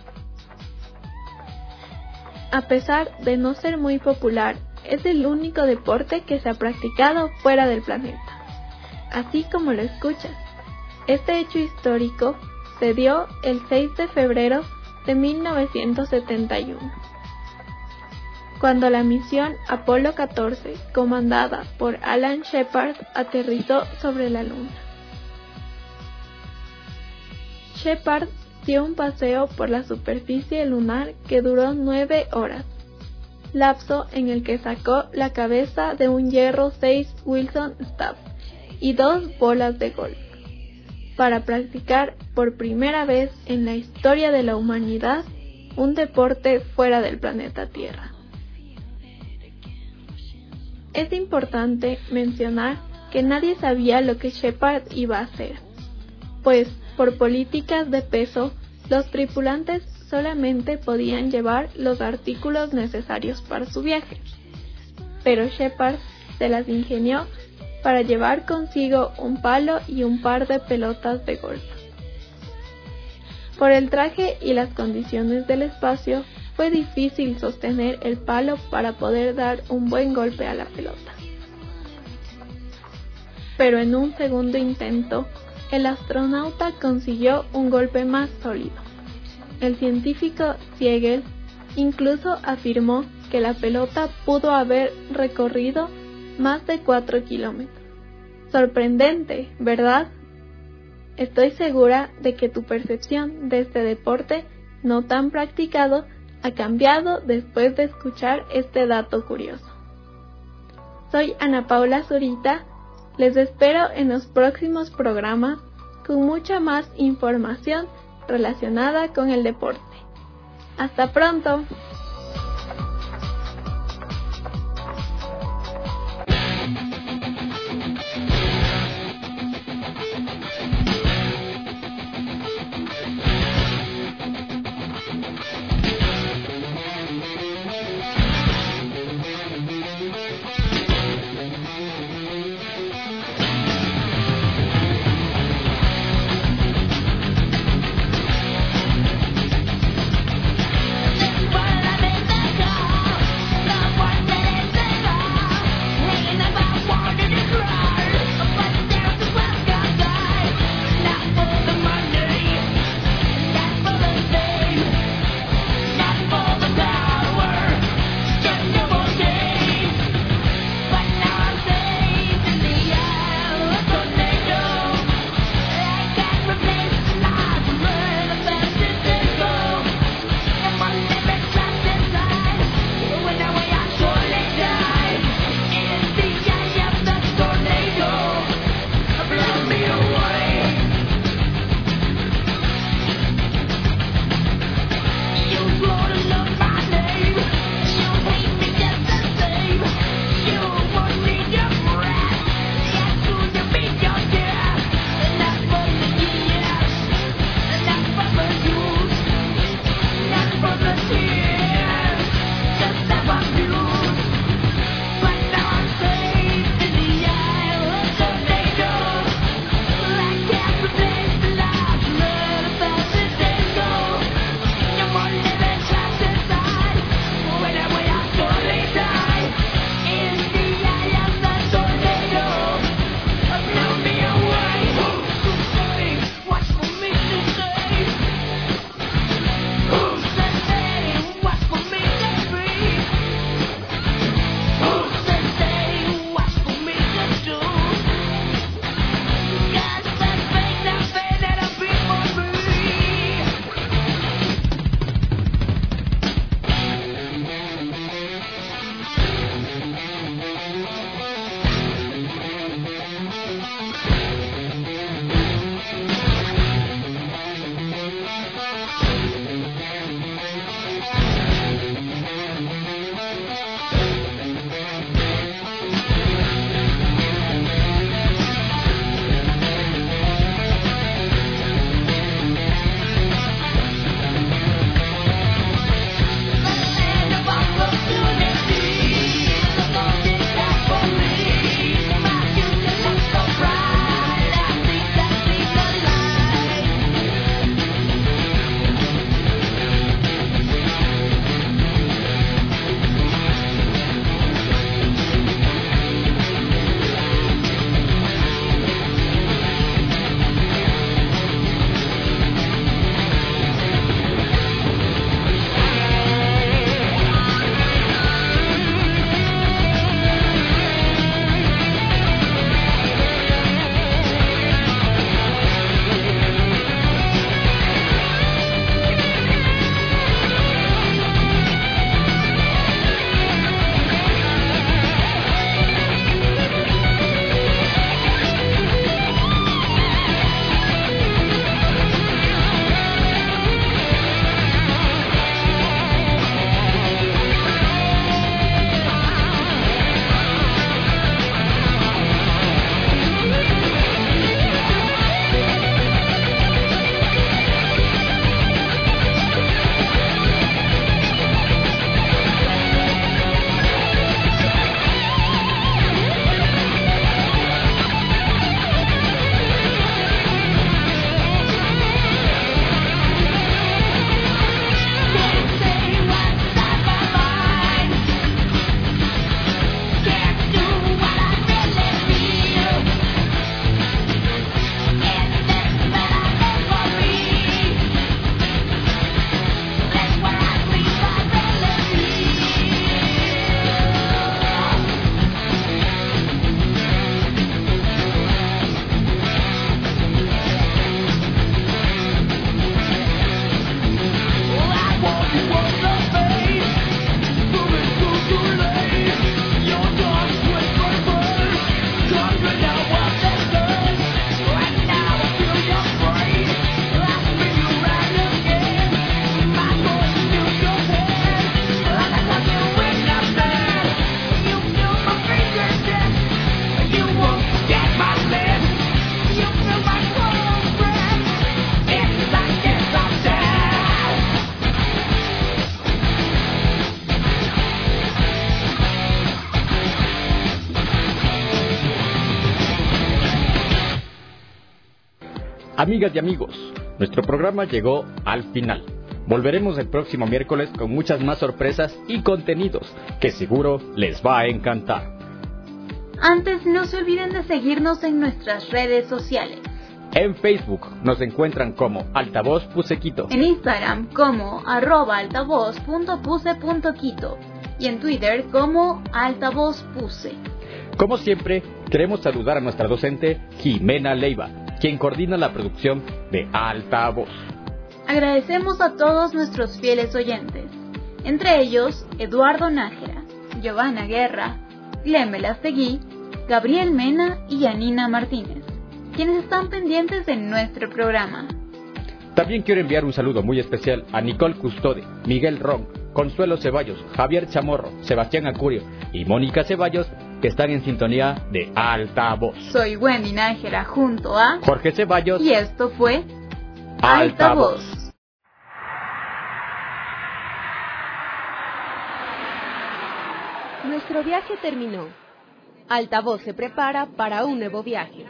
A pesar de no ser muy popular, es el único deporte que se ha practicado fuera del planeta. Así como lo escuchas. Este hecho histórico se dio el 6 de febrero de 1971, cuando la misión Apolo 14, comandada por Alan Shepard, aterrizó sobre la Luna. Shepard dio un paseo por la superficie lunar que duró 9 horas, lapso en el que sacó la cabeza de un hierro 6 Wilson Staff y 2 bolas de golf, para practicar por primera vez en la historia de la humanidad un deporte fuera del planeta Tierra. Es importante mencionar que nadie sabía lo que Shepard iba a hacer, pues por políticas de peso, los tripulantes solamente podían llevar los artículos necesarios para su viaje, pero Shepard se las ingenió para llevar consigo un palo y un par de pelotas de golf. Por el traje y las condiciones del espacio, fue difícil sostener el palo para poder dar un buen golpe a la pelota. Pero en un segundo intento, el astronauta consiguió un golpe más sólido. El científico Siegel incluso afirmó que la pelota pudo haber recorrido más de 4 kilómetros. Sorprendente, ¿verdad? Estoy segura de que tu percepción de este deporte no tan practicado ha cambiado después de escuchar este dato curioso. Soy Ana Paula Zurita, les espero en los próximos programas con mucha más información relacionada con el deporte. ¡Hasta pronto! Para Amigas y amigos, nuestro programa llegó al final. Volveremos el próximo miércoles con muchas más sorpresas y contenidos que seguro les va a encantar. Antes, no se olviden de seguirnos en nuestras redes sociales. En Facebook nos encuentran como Altavoz Pusequito. En Instagram como @altavoz.puse.quito. Y en Twitter como altavozpuse. Como siempre, queremos saludar a nuestra docente Jimena Leiva, quien coordina la producción de Altavoz. Agradecemos a todos nuestros fieles oyentes, entre ellos Eduardo Nájera, Giovanna Guerra, Glenn Velastegui, Gabriel Mena y Yanina Martínez, quienes están pendientes de nuestro programa. También quiero enviar un saludo muy especial a Nicole Custode, Miguel Ron, Consuelo Ceballos, Javier Chamorro, Sebastián Acurio y Mónica Ceballos, que están en sintonía de Altavoz. Soy Wendy Nájera junto a Jorge Ceballos y esto fue Altavoz. Nuestro viaje terminó. Altavoz se prepara para un nuevo viaje.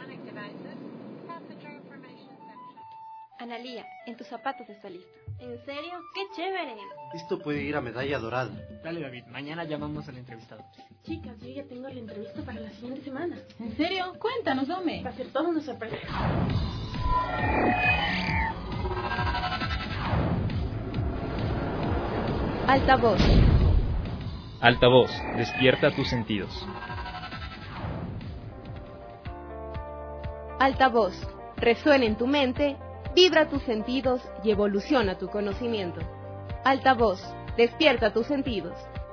Analía, en tus zapatos está listo. ¿En serio? ¡Qué chévere! Esto puede ir a medalla dorada. Dale, David, mañana llamamos al entrevistado. Chicas, yo ya tengo la entrevista para la siguiente semana. ¿En serio? Cuéntanos, Dome. Va a ser toda una sorpresa. Altavoz. Altavoz, despierta tus sentidos. Altavoz. Resuena en tu mente, vibra tus sentidos y evoluciona tu conocimiento. Altavoz. Despierta tus sentidos.